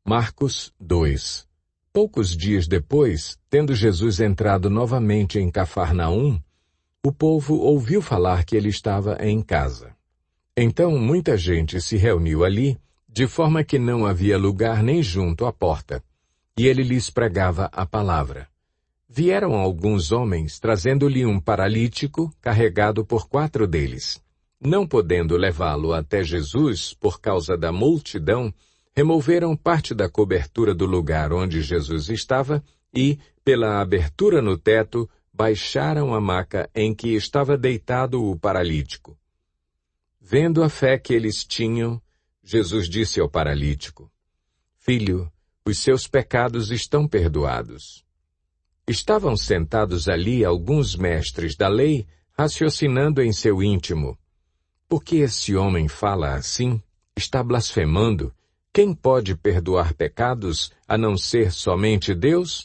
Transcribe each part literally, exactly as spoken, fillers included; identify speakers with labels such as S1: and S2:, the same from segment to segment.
S1: Marcos dois. Poucos dias depois, tendo Jesus entrado novamente em Cafarnaum, o povo ouviu falar que ele estava em casa. Então muita gente se reuniu ali, de forma que não havia lugar nem junto à porta, e ele lhes pregava a palavra. Vieram alguns homens trazendo-lhe um paralítico carregado por quatro deles. Não podendo levá-lo até Jesus por causa da multidão, removeram parte da cobertura do lugar onde Jesus estava e, pela abertura no teto, baixaram a maca em que estava deitado o paralítico. Vendo a fé que eles tinham, Jesus disse ao paralítico: Filho, os seus pecados estão perdoados. Estavam sentados ali alguns mestres da lei, raciocinando em seu íntimo: por que esse homem fala assim? Está blasfemando? Quem pode perdoar pecados, a não ser somente Deus?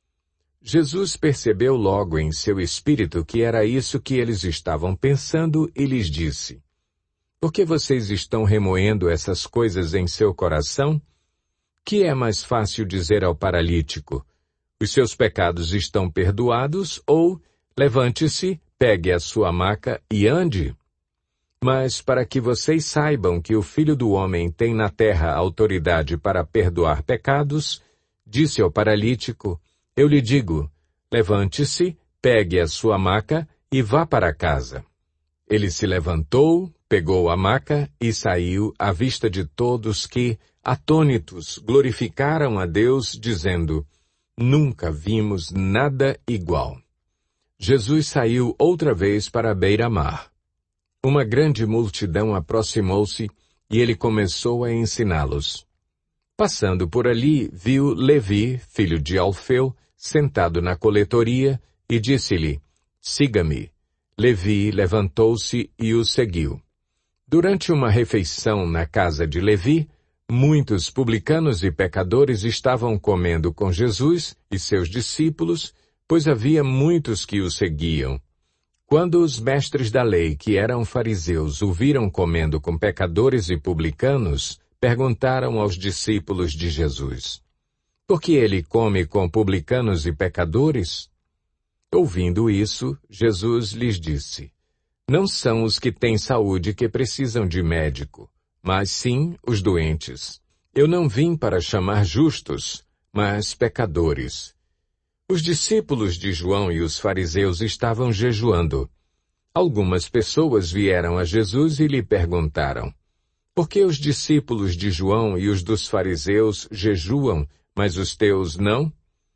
S1: Jesus percebeu logo em seu espírito que era isso que eles estavam pensando e lhes disse: por que vocês estão remoendo essas coisas em seu coração? Que é mais fácil dizer ao paralítico: os seus pecados estão perdoados, ou levante-se, pegue a sua maca e ande? Mas para que vocês saibam que o Filho do Homem tem na terra autoridade para perdoar pecados, disse ao paralítico: eu lhe digo, levante-se, pegue a sua maca e vá para casa. Ele se levantou, pegou a maca e saiu à vista de todos que, atônitos, glorificaram a Deus, dizendo: nunca vimos nada igual. Jesus saiu outra vez para a beira-mar. Uma grande multidão aproximou-se e ele começou a ensiná-los. Passando por ali, viu Levi, filho de Alfeu, sentado na coletoria, e disse-lhe: siga-me. Levi levantou-se e o seguiu. Durante uma refeição na casa de Levi, muitos publicanos e pecadores estavam comendo com Jesus e seus discípulos, pois havia muitos que o seguiam. Quando os mestres da lei, que eram fariseus, o viram comendo com pecadores e publicanos, perguntaram aos discípulos de Jesus: por que ele come com publicanos e pecadores? Ouvindo isso, Jesus lhes disse: não são os que têm saúde que precisam de médico, mas sim os doentes. Eu não vim para chamar justos, mas pecadores. Os discípulos de João e os fariseus estavam jejuando. Algumas pessoas vieram a Jesus e lhe perguntaram: por que os discípulos de João e os dos fariseus jejuam, mas os teus não?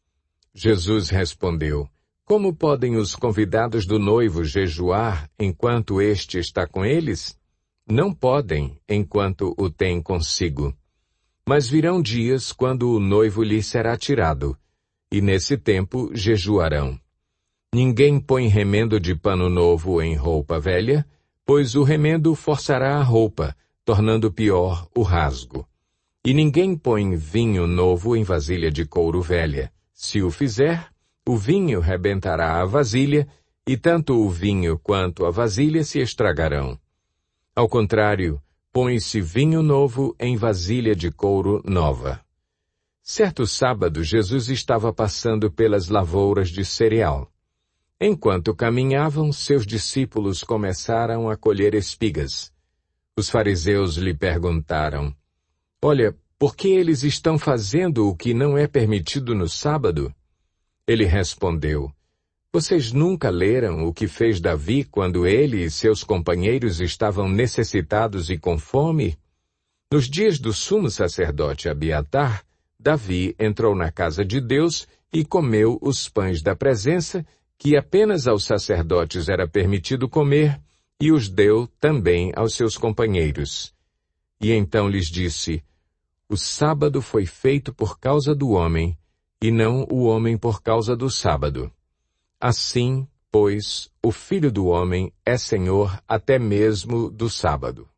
S1: Jesus respondeu: como podem os convidados do noivo jejuar enquanto este está com eles? Não podem, enquanto o têm consigo. Mas virão dias quando o noivo lhe será tirado, e nesse tempo jejuarão. Ninguém põe remendo de pano novo em roupa velha, pois o remendo forçará a roupa, tornando pior o rasgo. E ninguém põe vinho novo em vasilha de couro velha. Se o fizer, o vinho rebentará a vasilha, e tanto o vinho quanto a vasilha se estragarão. Ao contrário, põe-se vinho novo em vasilha de couro nova. Certo sábado, Jesus estava passando pelas lavouras de cereal. Enquanto caminhavam, seus discípulos começaram a colher espigas. Os fariseus lhe perguntaram: olha, por que eles estão fazendo o que não é permitido no sábado? Ele respondeu: vocês nunca leram o que fez Davi quando ele e seus companheiros estavam necessitados e com fome? Nos dias do sumo sacerdote Abiatar, Davi entrou na casa de Deus e comeu os pães da presença, que apenas aos sacerdotes era permitido comer, e os deu também aos seus companheiros. E então lhes disse: o sábado foi feito por causa do homem, e não o homem por causa do sábado. Assim, pois, o Filho do Homem é Senhor até mesmo do sábado.